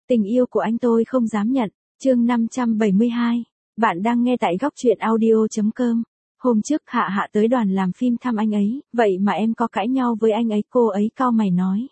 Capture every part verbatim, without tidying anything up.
Tình yêu của anh tôi không dám nhận. Chương năm trăm bảy mươi hai. Bạn đang nghe tại góc truyện audio chấm com. Hôm trước Hạ Hạ tới đoàn làm phim thăm anh ấy, vậy mà em có cãi nhau với anh ấy, cô ấy cau mày nói.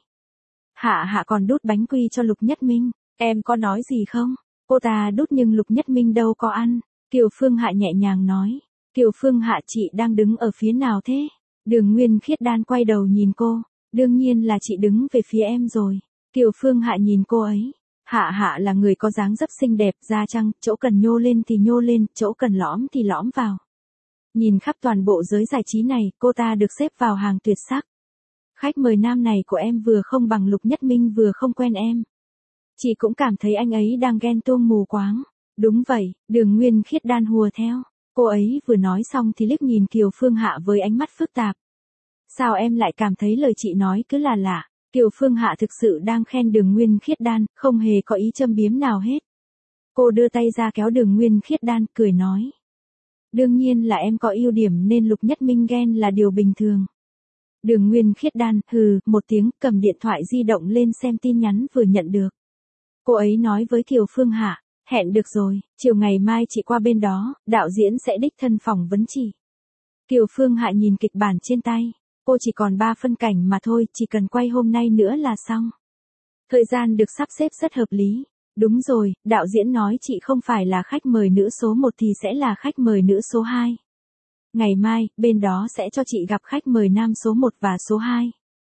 Hạ Hạ còn đút bánh quy cho Lục Nhất Minh, em có nói gì không? Cô ta đút nhưng Lục Nhất Minh đâu có ăn. Kiều Phương Hạ nhẹ nhàng nói. Kiều Phương Hạ, chị đang đứng ở phía nào thế? Đường Nguyên Khiết Đan quay đầu nhìn cô. Đương nhiên là chị đứng về phía em rồi. Kiều Phương Hạ nhìn cô ấy. Hạ Hạ là người có dáng dấp xinh đẹp, da trắng, chỗ cần nhô lên thì nhô lên, chỗ cần lõm thì lõm vào. Nhìn khắp toàn bộ giới giải trí này, cô ta được xếp vào hàng tuyệt sắc. Khách mời nam này của em vừa không bằng Lục Nhất Minh vừa không quen em. Chị cũng cảm thấy anh ấy đang ghen tuông mù quáng. Đúng vậy, Đường Nguyên Khiết Đan hùa theo. Cô ấy vừa nói xong thì liếc nhìn Kiều Phương Hạ với ánh mắt phức tạp. Sao em lại cảm thấy lời chị nói cứ là lạ? Kiều Phương Hạ thực sự đang khen Đường Nguyên Khiết Đan, không hề có ý châm biếm nào hết. Cô đưa tay ra kéo Đường Nguyên Khiết Đan, cười nói. Đương nhiên là em có ưu điểm nên Lục Nhất Minh ghen là điều bình thường. Đường Nguyên Khiết Đan, hừ, một tiếng, cầm điện thoại di động lên xem tin nhắn vừa nhận được. Cô ấy nói với Kiều Phương Hạ, hẹn được rồi, chiều ngày mai chị qua bên đó, đạo diễn sẽ đích thân phỏng vấn chị. Kiều Phương Hạ nhìn kịch bản trên tay. Cô chỉ còn ba phân cảnh mà thôi, chỉ cần quay hôm nay nữa là xong. Thời gian được sắp xếp rất hợp lý. Đúng rồi, đạo diễn nói chị không phải là khách mời nữ số một thì sẽ là khách mời nữ số hai. Ngày mai, bên đó sẽ cho chị gặp khách mời nam số một và số hai.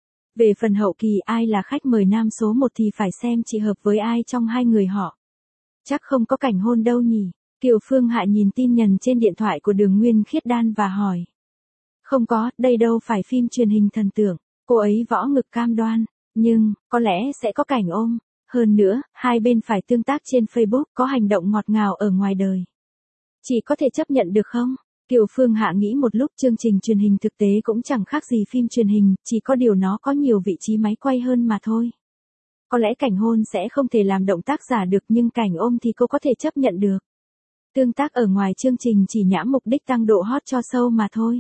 Về phần hậu kỳ ai là khách mời nam số một thì phải xem chị hợp với ai trong hai người họ. Chắc không có cảnh hôn đâu nhỉ? Kiều Phương Hạ nhìn tin nhắn trên điện thoại của Đường Nguyên Khiết Đan và hỏi. Không có, đây đâu phải phim truyền hình thần tượng. Cô ấy võ ngực cam đoan. Nhưng, có lẽ sẽ có cảnh ôm. Hơn nữa, hai bên phải tương tác trên Facebook, có hành động ngọt ngào ở ngoài đời. Chị có thể chấp nhận được không? Kiều Phương Hạ nghĩ một lúc, chương trình truyền hình thực tế cũng chẳng khác gì phim truyền hình, chỉ có điều nó có nhiều vị trí máy quay hơn mà thôi. Có lẽ cảnh hôn sẽ không thể làm động tác giả được nhưng cảnh ôm thì cô có thể chấp nhận được. Tương tác ở ngoài chương trình chỉ nhãm mục đích tăng độ hot cho show mà thôi.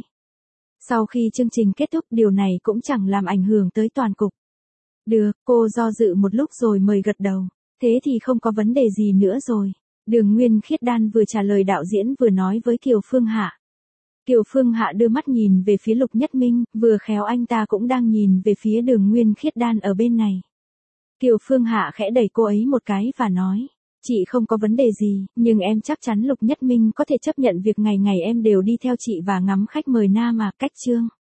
Sau khi chương trình kết thúc điều này cũng chẳng làm ảnh hưởng tới toàn cục. Được, cô do dự một lúc rồi mời gật đầu. Thế thì không có vấn đề gì nữa rồi. Đường Nguyên Khiết Đan vừa trả lời đạo diễn vừa nói với Kiều Phương Hạ. Kiều Phương Hạ đưa mắt nhìn về phía Lục Nhất Minh, vừa khéo anh ta cũng đang nhìn về phía Đường Nguyên Khiết Đan ở bên này. Kiều Phương Hạ khẽ đẩy cô ấy một cái và nói. Chị không có vấn đề gì, nhưng em chắc chắn Lục Nhất Minh có thể chấp nhận việc ngày ngày em đều đi theo chị và ngắm khách mời nam à, cách chương.